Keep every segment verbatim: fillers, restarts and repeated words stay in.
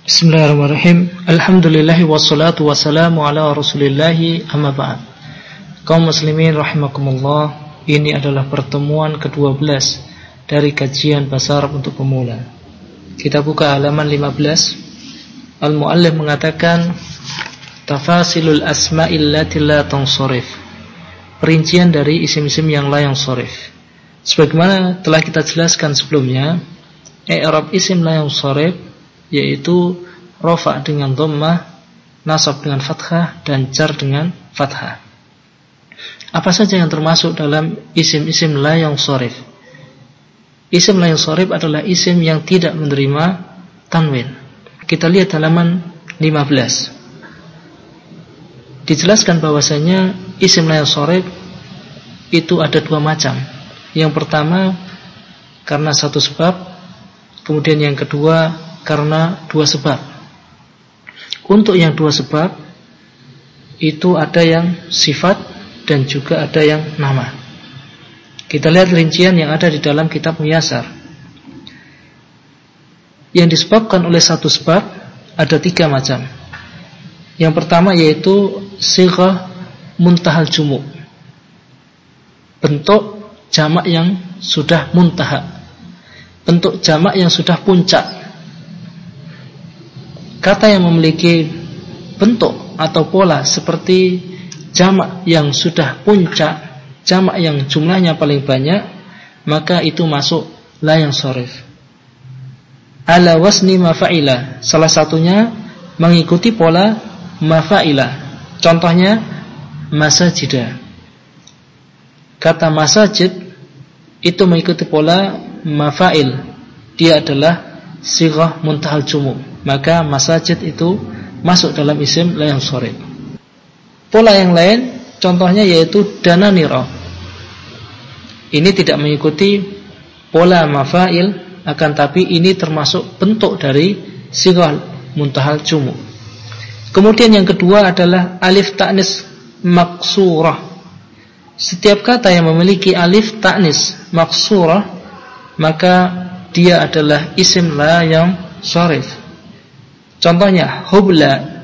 Bismillahirrahmanirrahim. Alhamdulillahi wassalatu wassalamu ala rasulillahi amma ba'd. Kaum muslimin rahimakumullah, ini adalah pertemuan kedua belas dari kajian bahasa Arab untuk pemula. Kita buka halaman lima belas. Al-muallif mengatakan tafasilul asma'il lati la tansharif. Perincian dari isim-isim yang la yansharif. Sebagaimana telah kita jelaskan sebelumnya, i'rab isim la yansharif yaitu rafa dengan dhammah, nasab dengan fathah, dan jar dengan fathah. Apa saja yang termasuk dalam isim-isim la yansharif? Isim la yansharif adalah isim yang tidak menerima tanwin. Kita lihat halaman lima belas. Dijelaskan bahwasanya isim la yansharif itu ada dua macam. Yang pertama karena satu sebab, kemudian yang kedua karena dua sebab. Untuk yang dua sebab itu ada yang sifat dan juga ada yang nama. Kita lihat rincian yang ada di dalam kitab Muyasar. Yang disebabkan oleh satu sebab ada tiga macam. Yang pertama yaitu sighah muntahal jumu', bentuk jamak yang sudah muntaha, bentuk jamak yang sudah puncak. Kata yang memiliki bentuk atau pola seperti jamak yang sudah puncak, jamak yang jumlahnya paling banyak, maka itu masuk la yansharif. Ala wasni mafa'ila, salah satunya mengikuti pola mafa'ila. Contohnya masajida. Kata masajid itu mengikuti pola mafa'il. Dia adalah sighah muntahal jumu'. Maka masajid itu masuk dalam isim la yansharif. Pola yang lain contohnya yaitu dananira. Ini tidak mengikuti pola mafa'il, akan tapi ini termasuk bentuk dari sighah muntahal jumu'. Kemudian yang kedua adalah alif ta'nis maksurah. Setiap kata yang memiliki alif ta'nis maksurah maka dia adalah isim la yansharif. Contohnya hubla,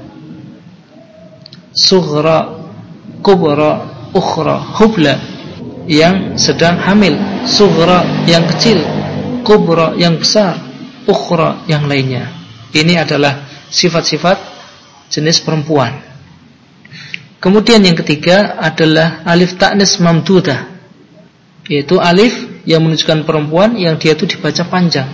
sughra, kubra, ukhra. Hubla yang sedang hamil, sughra yang kecil, kubra yang besar, ukhra yang lainnya. Ini adalah sifat-sifat jenis perempuan. Kemudian yang ketiga adalah alif ta'nis mamdudah, yaitu alif yang menunjukkan perempuan yang dia itu dibaca panjang.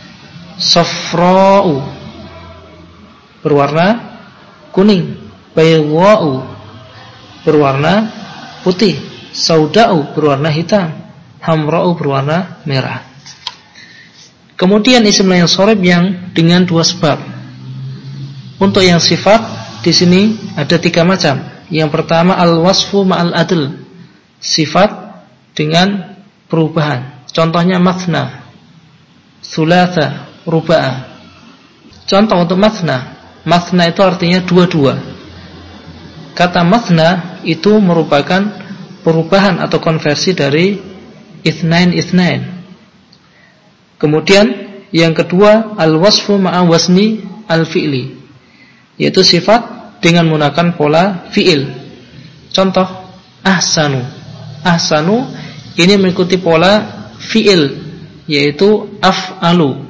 Safra'u berwarna kuning, baydha'u berwarna putih, sauda'u berwarna hitam, hamra'u berwarna merah. Kemudian isim la yansharif yang dengan dua sebab. Untuk yang sifat di sini ada tiga macam. Yang pertama al-wasfu ma'al adl, sifat dengan perubahan. Contohnya mathna, thulatha, ruba'a. Contoh untuk mathna, mathna itu artinya dua-dua. Kata mathna itu merupakan perubahan atau konversi dari itsnain itsnain. Kemudian yang kedua al-wasfu ma'a wasni al-fi'li, yaitu sifat dengan menggunakan pola fi'il. Contoh ahsanu. Ahsanu ini mengikuti pola fi'il, yaitu af'alu.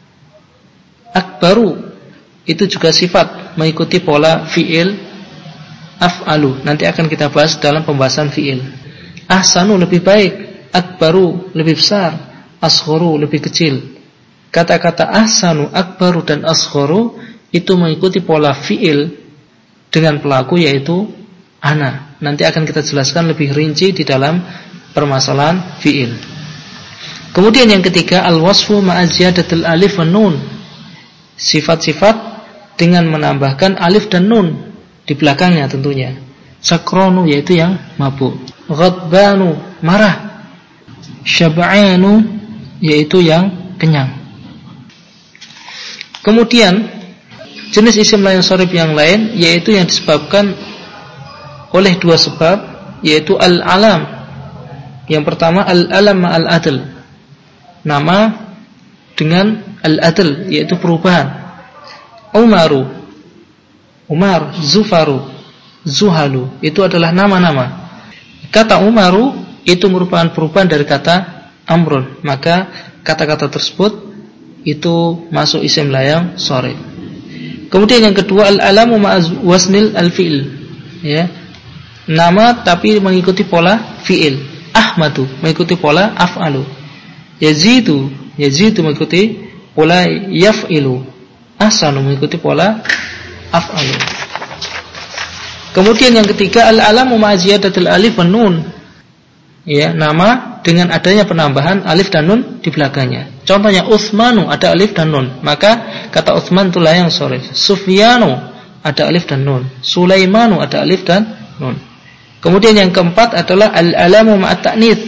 Akbaru itu juga sifat mengikuti pola fi'il af'alu. Nanti akan kita bahas dalam pembahasan fi'il. Ahsanu lebih baik, akbaru lebih besar, asgharu lebih kecil. Kata-kata ahsanu, akbaru dan asgharu itu mengikuti pola fi'il dengan pelaku yaitu ana. Nanti akan kita jelaskan lebih rinci di dalam permasalahan fi'il. Kemudian yang ketiga al-wasfu ma'a ziyadatil alif wan nun, sifat-sifat dengan menambahkan alif dan nun di belakangnya tentunya. Sakronu yaitu yang mabuk, ghadbanu marah, syab'anu yaitu yang kenyang. Kemudian jenis isim la yansharif yang lain yaitu yang disebabkan oleh dua sebab, yaitu al-alam. Yang pertama al-alam ma'al adl, nama dengan al-adl yaitu perubahan. Umaru, Umar, Zufaru, Zuhalu, itu adalah nama-nama. Kata Umaru itu merupakan perubahan dari kata Amrun, maka kata-kata tersebut itu masuk isim la yang sharif. Kemudian yang kedua, al-alamu ma'az wasnil al-fi'il, ya. Nama tapi mengikuti pola fi'il. Ahmadu mengikuti pola af'alu. Yazidu, yazidu mengikuti pola yaf'ilu. Ahsanu mengikuti pola af'alu. Kemudian yang ketiga, al-alamu ma'aziyadatil alif wan nun, ya, nama dengan adanya penambahan alif dan nun di belakangnya. Contohnya Utsmanu ada alif dan nun, maka kata Utsman itu la yang sharif. Sufyanu ada alif dan nun. Sulaimanu ada alif dan nun. Kemudian yang keempat adalah al-alamu ma'at ta'nits,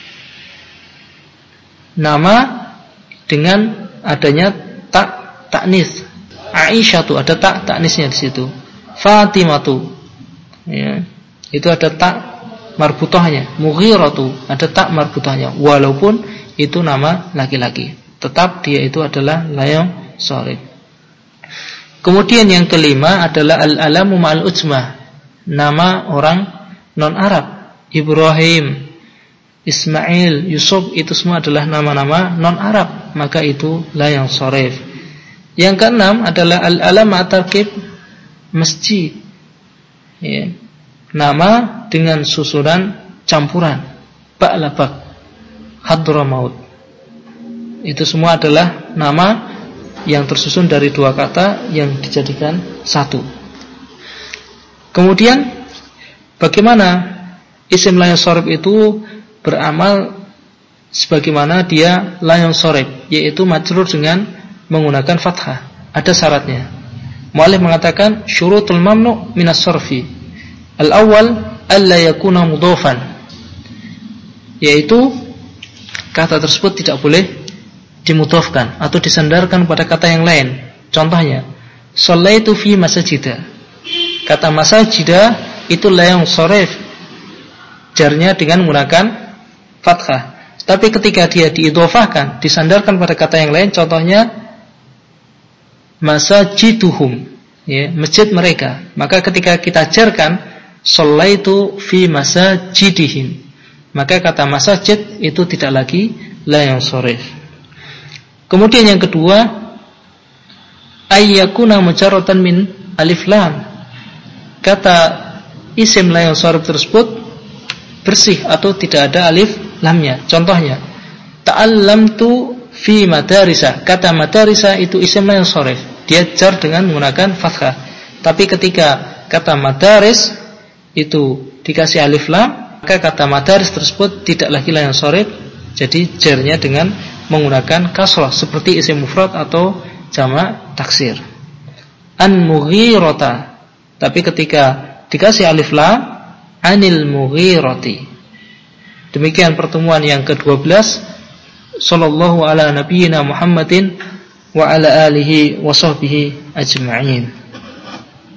nama dengan adanya tak ta'nis. Aisyatu ada tak ta'nisnya di situ. Fatimatu, ya, itu ada tak marbutahnya. Mughiratu ada tak marbutahnya, walaupun itu nama laki-laki, tetap dia itu adalah la yang sharif. Kemudian yang kelima adalah al-alamu ma'al ujmah, nama orang non Arab. Ibrahim, Ismail, Yusuf, itu semua adalah nama-nama non Arab, maka itu la yang sharif. Yang keenam adalah al-alam ma'tarkib masjid, ya, nama dengan susunan campuran ba'labak, hadramaut, itu semua adalah nama yang tersusun dari dua kata yang dijadikan satu. Kemudian bagaimana isim la yang sharif itu beramal sebagaimana dia la yang sharif, yaitu majrur dengan menggunakan fathah. Ada syaratnya. Mu'allif mengatakan syurutul mamnu minas sarfi. Al-awwal alla yakuna mudhafan, yaitu kata tersebut tidak boleh dimudhafkan atau disandarkan pada kata yang lain. Contohnya, shallaitu fi masajida. Kata masajida itu la yang sharif, jarnya dengan menggunakan fathah. Tapi ketika dia diidhofahkan, disandarkan pada kata yang lain, contohnya masajiduhum, ya, masjid mereka, maka ketika kita jarkan shallaitu fi masajidihim, maka kata masajid itu tidak lagi la yang sharif. Kemudian yang kedua, ayyakuna mujarradan min alif lam, kata isim la yang sharif tersebut bersih atau tidak ada alif lamnya. Contohnya ta'allamtu fi madarisa, kata madarisa itu isim la yang sharif, dia jar dengan menggunakan fathah. Tapi ketika kata madaris itu dikasih alif lam, maka kata madaris tersebut tidak lagi la yang sharif, jadi jarnya dengan menggunakan kasrah seperti isim mufrad atau jamak taksir. An-mughirata, tapi ketika dikasih alif lam, anil mughirati. Demikian pertemuan yang kedua belas. Sallallahu ala nabiyyina Muhammadin wa ala alihi wa sahbihi ajma'in.